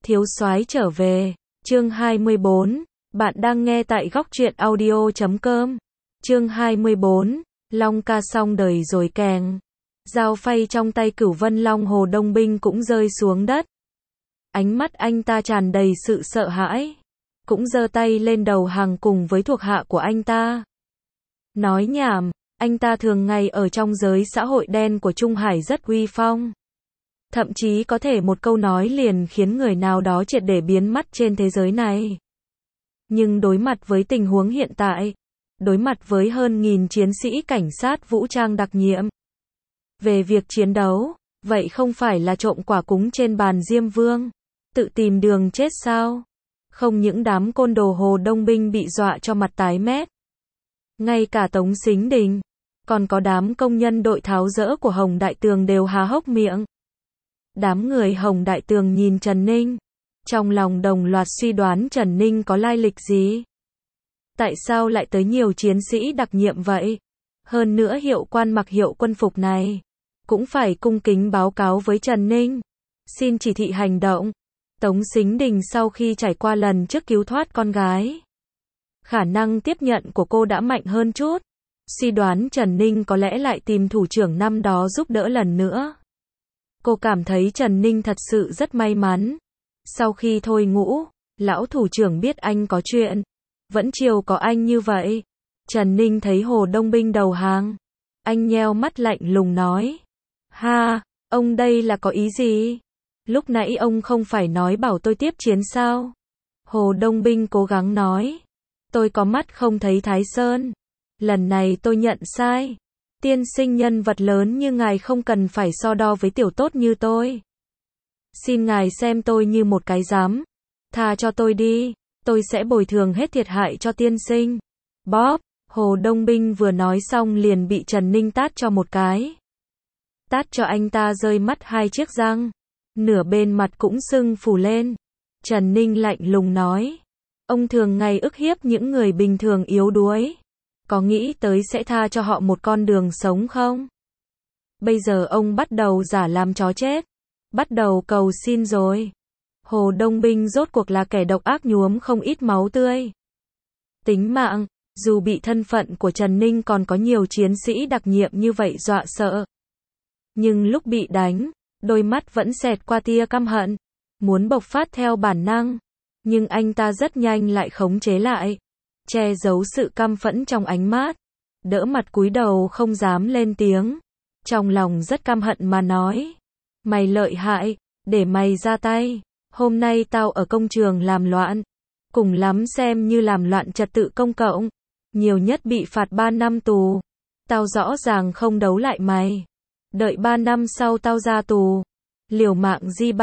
Thiếu soái trở về, chương 24, bạn đang nghe tại góc truyện audio.com. Chương 24, Long ca xong đời rồi kèng. Dao phay trong tay Cửu Vân Long Hồ Đông Binh cũng rơi xuống đất. Ánh mắt anh ta tràn đầy sự sợ hãi, cũng giơ tay lên đầu hàng cùng với thuộc hạ của anh ta. Nói nhảm, anh ta thường ngày ở trong giới xã hội đen của Trung Hải rất uy phong. Thậm chí có thể một câu nói liền khiến người nào đó triệt để biến mất trên thế giới này. Nhưng đối mặt với tình huống hiện tại, đối mặt với hơn 1000 chiến sĩ cảnh sát vũ trang đặc nhiệm, về việc chiến đấu, vậy không phải là trộm quả cúng trên bàn Diêm Vương, tự tìm đường chết sao? Không những đám côn đồ Hồ Đông Binh bị dọa cho mặt tái mét, ngay cả Tống Sính Đình, còn có đám công nhân đội tháo dỡ của Hồng Đại Tường đều há hốc miệng. Đám người Hồng Đại Tường nhìn Trần Ninh, trong lòng đồng loạt suy đoán Trần Ninh có lai lịch gì. Tại sao lại tới nhiều chiến sĩ đặc nhiệm vậy? Hơn nữa hiệu quan mặc hiệu quân phục này, cũng phải cung kính báo cáo với Trần Ninh, xin chỉ thị hành động. Tống Sính Đình sau khi trải qua lần trước cứu thoát con gái, khả năng tiếp nhận của cô đã mạnh hơn chút, suy đoán Trần Ninh có lẽ lại tìm thủ trưởng năm đó giúp đỡ lần nữa. Cô cảm thấy Trần Ninh thật sự rất may mắn. Sau khi thôi ngũ, lão thủ trưởng biết anh có chuyện, vẫn chiều có anh như vậy. Trần Ninh thấy Hồ Đông Binh đầu hàng, anh nheo mắt lạnh lùng nói: "Ha, ông đây là có ý gì? Lúc nãy ông không phải nói bảo tôi tiếp chiến sao?" Hồ Đông Binh cố gắng nói: "Tôi có mắt không thấy Thái Sơn. Lần này tôi nhận sai. Tiên sinh nhân vật lớn như ngài không cần phải so đo với tiểu tốt như tôi. Xin ngài xem tôi như một cái giám. Tha cho tôi đi, tôi sẽ bồi thường hết thiệt hại cho tiên sinh." Bóp, Hồ Đông Binh vừa nói xong liền bị Trần Ninh tát cho một cái. Tát cho anh ta rơi mất 2 chiếc răng, nửa bên mặt cũng sưng phù lên. Trần Ninh lạnh lùng nói: "Ông thường ngày ức hiếp những người bình thường yếu đuối, có nghĩ tới sẽ tha cho họ một con đường sống không? Bây giờ ông bắt đầu giả làm chó chết, bắt đầu cầu xin rồi." Hồ Đông Binh rốt cuộc là kẻ độc ác nhuốm không ít máu tươi. Tính mạng, dù bị thân phận của Trần Ninh còn có nhiều chiến sĩ đặc nhiệm như vậy dọa sợ. Nhưng lúc bị đánh, đôi mắt vẫn xẹt qua tia căm hận, muốn bộc phát theo bản năng. Nhưng anh ta rất nhanh lại khống chế lại, che giấu sự căm phẫn trong ánh mắt, đỡ mặt cúi đầu không dám lên tiếng. Trong lòng rất căm hận mà nói: "Mày lợi hại, để mày ra tay. Hôm nay tao ở công trường làm loạn, cùng lắm xem như làm loạn trật tự công cộng, nhiều nhất bị phạt 3 năm tù. Tao rõ ràng không đấu lại mày. Đợi 3 năm sau tao ra tù, liều mạng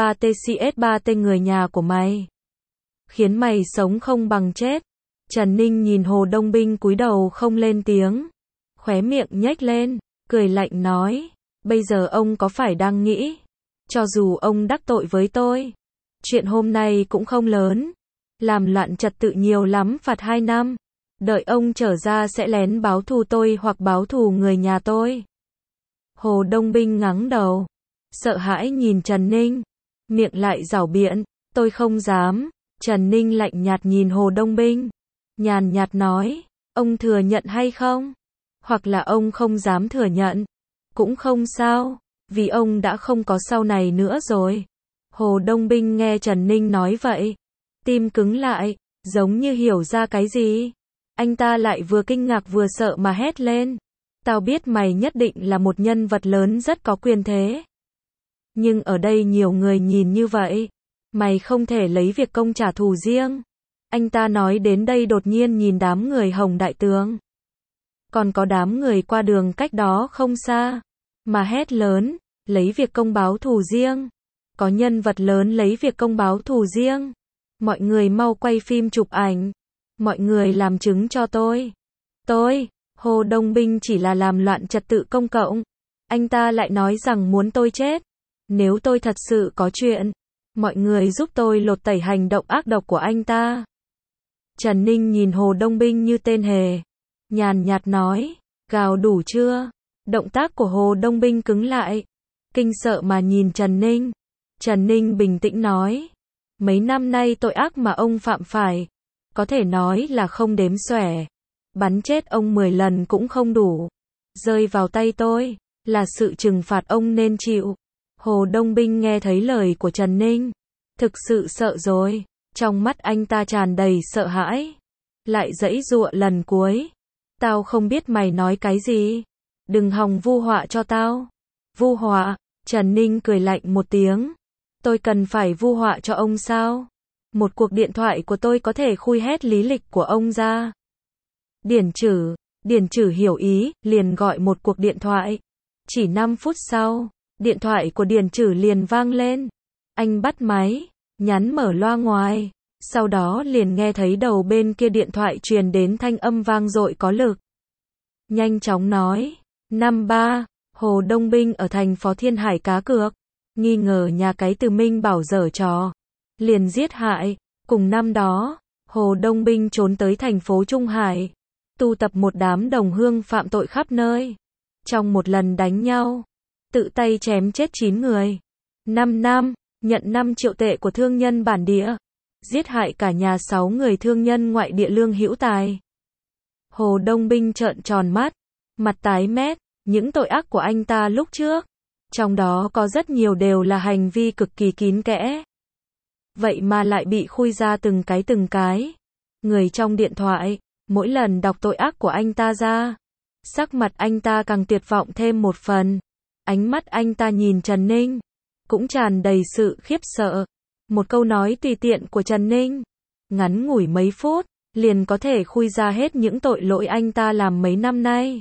J3TCS3T người nhà của mày, khiến mày sống không bằng chết." Trần Ninh nhìn Hồ Đông Binh cúi đầu không lên tiếng, khóe miệng nhếch lên, cười lạnh nói: "Bây giờ ông có phải đang nghĩ, cho dù ông đắc tội với tôi, chuyện hôm nay cũng không lớn, làm loạn trật tự nhiều lắm phạt 2 năm, đợi ông trở ra sẽ lén báo thù tôi hoặc báo thù người nhà tôi?" Hồ Đông Binh ngắng đầu, sợ hãi nhìn Trần Ninh, miệng lại giảo biện: "Tôi không dám." Trần Ninh lạnh nhạt nhìn Hồ Đông Binh, nhàn nhạt nói: "Ông thừa nhận hay không? Hoặc là ông không dám thừa nhận, cũng không sao, vì ông đã không có sau này nữa rồi." Hồ Đông Binh nghe Trần Ninh nói vậy, tim cứng lại, giống như hiểu ra cái gì. Anh ta lại vừa kinh ngạc vừa sợ mà hét lên: "Tao biết mày nhất định là một nhân vật lớn rất có quyền thế. Nhưng ở đây nhiều người nhìn như vậy, mày không thể lấy việc công trả thù riêng." Anh ta nói đến đây đột nhiên nhìn đám người Hồng Đại Tường, còn có đám người qua đường cách đó không xa, mà hét lớn: "Lấy việc công báo thù riêng. Có nhân vật lớn lấy việc công báo thù riêng. Mọi người mau quay phim chụp ảnh. Mọi người làm chứng cho tôi. Tôi, Hồ Đông Binh chỉ là làm loạn trật tự công cộng. Anh ta lại nói rằng muốn tôi chết. Nếu tôi thật sự có chuyện, mọi người giúp tôi lột tẩy hành động ác độc của anh ta." Trần Ninh nhìn Hồ Đông Binh như tên hề, nhàn nhạt nói: "Gào đủ chưa?" Động tác của Hồ Đông Binh cứng lại, kinh sợ mà nhìn Trần Ninh. Trần Ninh bình tĩnh nói: Mấy năm nay tội ác mà ông phạm phải, có thể nói là không đếm xuể. Bắn chết ông 10 lần cũng không đủ. Rơi vào tay tôi, là sự trừng phạt ông nên chịu. Hồ Đông Binh nghe thấy lời của Trần Ninh. Thực sự sợ rồi. Trong mắt anh ta tràn đầy sợ hãi. Lại giãy giụa lần cuối. Tao không biết mày nói cái gì. Đừng hòng vu họa cho tao. Vu họa? Trần Ninh cười lạnh một tiếng. Tôi cần phải vu họa cho ông sao? Một cuộc điện thoại của tôi có thể khui hết lý lịch của ông ra. Điển Trử hiểu ý, liền gọi một cuộc điện thoại. Chỉ 5 phút sau, điện thoại của Điển Trử liền vang lên. Anh bắt máy, nhắn mở loa ngoài. Sau đó liền nghe thấy đầu bên kia điện thoại truyền đến thanh âm vang dội có lực. Nhanh chóng nói. Năm 3, Hồ Đông Binh ở thành phố Thiên Hải cá cược. Nghi ngờ nhà cái Từ Minh Bảo giở trò. Liền giết hại. Cùng năm đó, Hồ Đông Binh trốn tới thành phố Trung Hải. Tu tập một đám đồng hương phạm tội khắp nơi. Trong một lần đánh nhau, tự tay chém chết 9 người. 5 năm, nhận 5 triệu tệ của thương nhân bản địa. Giết hại cả nhà 6 người thương nhân ngoại địa lương hữu tài. Hồ Đông Binh trợn tròn mắt, mặt tái mét, những tội ác của anh ta lúc trước. Trong đó có rất nhiều đều là hành vi cực kỳ kín kẽ. Vậy mà lại bị khui ra từng cái. Người trong điện thoại, mỗi lần đọc tội ác của anh ta ra, sắc mặt anh ta càng tuyệt vọng thêm một phần. Ánh mắt anh ta nhìn Trần Ninh, cũng tràn đầy sự khiếp sợ. Một câu nói tùy tiện của Trần Ninh, ngắn ngủi mấy phút, liền có thể khui ra hết những tội lỗi anh ta làm mấy năm nay.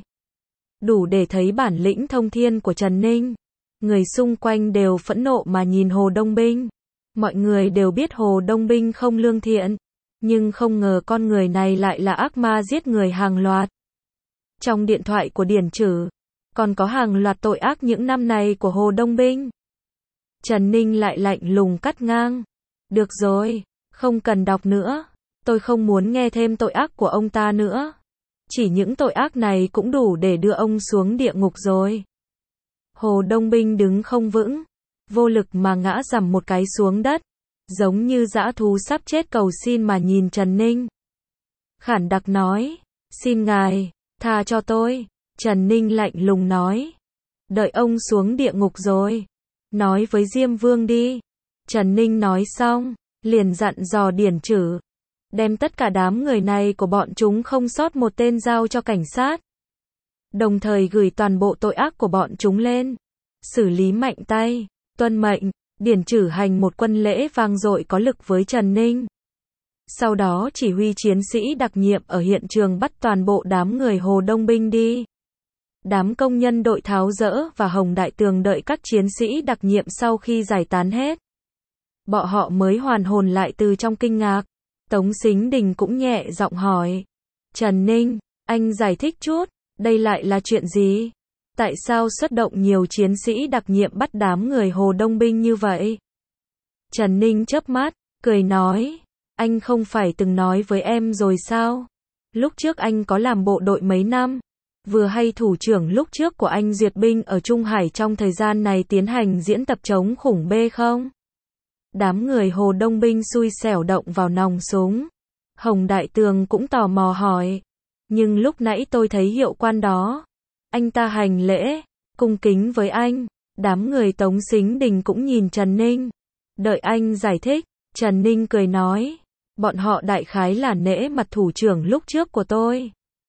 Đủ để thấy bản lĩnh thông thiên của Trần Ninh. Người xung quanh đều phẫn nộ mà nhìn Hồ Đông Binh. Mọi người đều biết Hồ Đông Binh không lương thiện, nhưng không ngờ con người này lại là ác ma giết người hàng loạt. Trong điện thoại của Điển Trử, còn có hàng loạt tội ác những năm này của Hồ Đông Binh. Trần Ninh lại lạnh lùng cắt ngang. Được rồi, không cần đọc nữa. Tôi không muốn nghe thêm tội ác của ông ta nữa. Chỉ những tội ác này cũng đủ để đưa ông xuống địa ngục rồi. Hồ Đông Binh đứng không vững, vô lực mà ngã rầm một cái xuống đất, giống như dã thú sắp chết cầu xin mà nhìn Trần Ninh. Khản đặc nói, xin ngài, tha cho tôi. Trần Ninh lạnh lùng nói, đợi ông xuống địa ngục rồi, nói với Diêm Vương đi. Trần Ninh nói xong, liền dặn dò Điển Trử, đem tất cả đám người này của bọn chúng không sót một tên giao cho cảnh sát. Đồng thời gửi toàn bộ tội ác của bọn chúng lên, xử lý mạnh tay. Tuân mệnh. Điển Trử hành một quân lễ vang dội có lực với Trần Ninh. Sau đó chỉ huy chiến sĩ đặc nhiệm ở hiện trường bắt toàn bộ đám người Hồ Đông Binh đi. Đám công nhân đội Tháo Dỡ và Hồng Đại Tường đợi các chiến sĩ đặc nhiệm sau khi giải tán hết. Bọn họ mới hoàn hồn lại từ trong kinh ngạc. Tống Sính Đình cũng nhẹ giọng hỏi. Trần Ninh, anh giải thích chút, đây lại là chuyện gì? Tại sao xuất động nhiều chiến sĩ đặc nhiệm bắt đám người Hồ Đông Binh như vậy? Trần Ninh chớp mắt, cười nói, anh không phải từng nói với em rồi sao? Lúc trước anh có làm bộ đội mấy năm, vừa hay thủ trưởng lúc trước của anh duyệt binh ở Trung Hải trong thời gian này tiến hành diễn tập chống khủng bê không? Đám người Hồ Đông Binh xui xẻo động vào nòng súng. Hồng Đại Tường cũng tò mò hỏi, nhưng lúc nãy tôi thấy hiệu quan đó. Anh ta hành lễ, cung kính với anh. Đám người Tống Sính Đình cũng nhìn Trần Ninh. Đợi anh giải thích, Trần Ninh cười nói, bọn họ đại khái là nể mặt thủ trưởng lúc trước của tôi.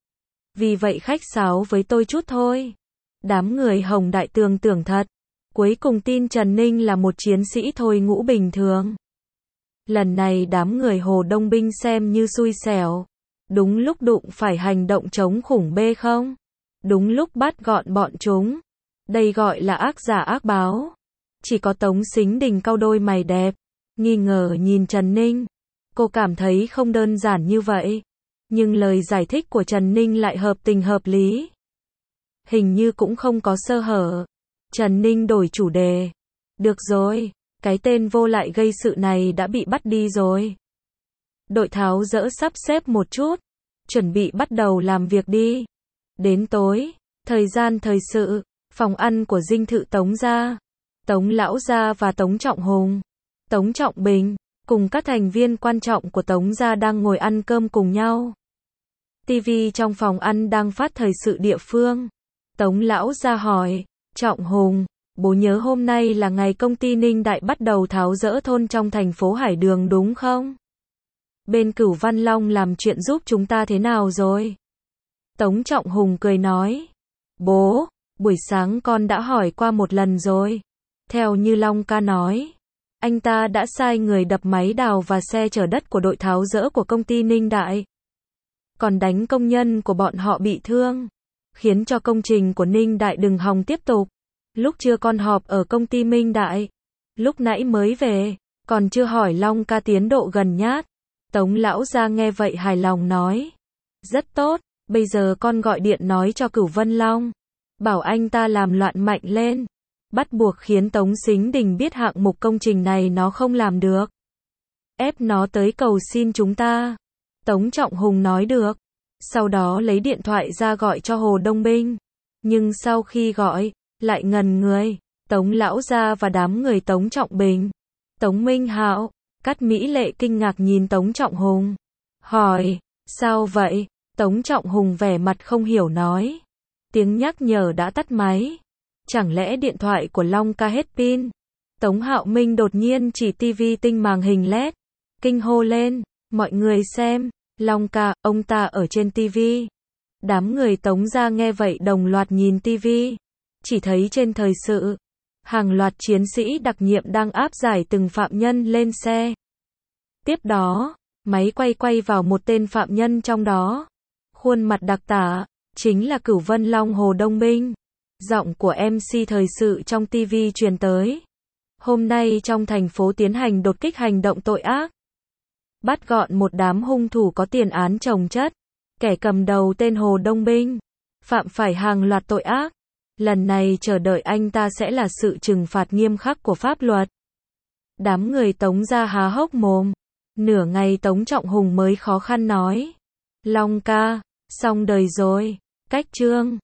Vì vậy khách sáo với tôi chút thôi. Đám người Hồng Đại Tường tưởng thật. Cuối cùng tin Trần Ninh là một chiến sĩ thôi ngũ bình thường. Lần này đám người Hồ Đông Binh xem như xui xẻo. Đúng lúc đụng phải hành động chống khủng bê không? Đúng lúc bắt gọn bọn chúng. Đây gọi là ác giả ác báo. Chỉ có Tống Sính Đình cau đôi mày đẹp, nghi ngờ nhìn Trần Ninh. Cô cảm thấy không đơn giản như vậy. Nhưng lời giải thích của Trần Ninh lại hợp tình hợp lý. Hình như cũng không có sơ hở. Trần Ninh đổi chủ đề. Được rồi, cái tên vô lại gây sự này đã bị bắt đi rồi. Đội Tháo Dỡ sắp xếp một chút, chuẩn bị bắt đầu làm việc đi. Đến tối, thời gian thời sự, phòng ăn của dinh thự Tống gia, Tống Lão gia và Tống Trọng Hùng, Tống Trọng Bình, cùng các thành viên quan trọng của Tống gia đang ngồi ăn cơm cùng nhau. TV trong phòng ăn đang phát thời sự địa phương. Tống lão gia hỏi, Trọng Hùng, bố nhớ hôm nay là ngày công ty Ninh Đại bắt đầu tháo dỡ thôn trong thành phố Hải Đường đúng không? Bên Cửu Văn Long làm chuyện giúp chúng ta thế nào rồi? Tống Trọng Hùng cười nói, bố, buổi sáng con đã hỏi qua một lần rồi. Theo như Long ca nói, anh ta đã sai người đập máy đào và xe chở đất của đội tháo dỡ của công ty Ninh Đại. Còn đánh công nhân của bọn họ bị thương, khiến cho công trình của Ninh Đại đừng hòng tiếp tục. Lúc trưa con họp ở công ty Minh Đại, lúc nãy mới về, còn chưa hỏi Long ca tiến độ gần nhát. Tống lão gia nghe vậy hài lòng nói, rất tốt, bây giờ con gọi điện nói cho Cửu Vân Long, bảo anh ta làm loạn mạnh lên, bắt buộc khiến Tống Sính Đình biết hạng mục công trình này nó không làm được. Ép nó tới cầu xin chúng ta. Tống Trọng Hùng nói được. Sau đó lấy điện thoại ra gọi cho Hồ Đông Binh. Nhưng sau khi gọi, lại ngần người. Tống lão gia và đám người Tống Trọng Bình, Tống Minh Hạo, Cát Mỹ Lệ kinh ngạc nhìn Tống Trọng Hùng. Hỏi, sao vậy? Tống Trọng Hùng vẻ mặt không hiểu nói. Tiếng nhắc nhở đã tắt máy. Chẳng lẽ điện thoại của Long ca hết pin? Tống Hạo Minh đột nhiên chỉ tivi tinh màn hình LED. Kinh hô lên, mọi người xem, Long ca, ông ta ở trên tivi. Đám người Tống gia nghe vậy đồng loạt nhìn tivi. Chỉ thấy trên thời sự, hàng loạt chiến sĩ đặc nhiệm đang áp giải từng phạm nhân lên xe. Tiếp đó, máy quay vào một tên phạm nhân trong đó. Khuôn mặt đặc tả, chính là Cửu Vân Long Hồ Đông Binh. Giọng của MC thời sự trong TV truyền tới. Hôm nay trong thành phố tiến hành đột kích hành động tội ác. Bắt gọn một đám hung thủ có tiền án chồng chất. Kẻ cầm đầu tên Hồ Đông Binh, phạm phải hàng loạt tội ác. Lần này chờ đợi anh ta sẽ là sự trừng phạt nghiêm khắc của pháp luật. Đám người Tống gia há hốc mồm. Nửa ngày Tống Trọng Hùng mới khó khăn nói. Long ca, xong đời rồi. Cách chương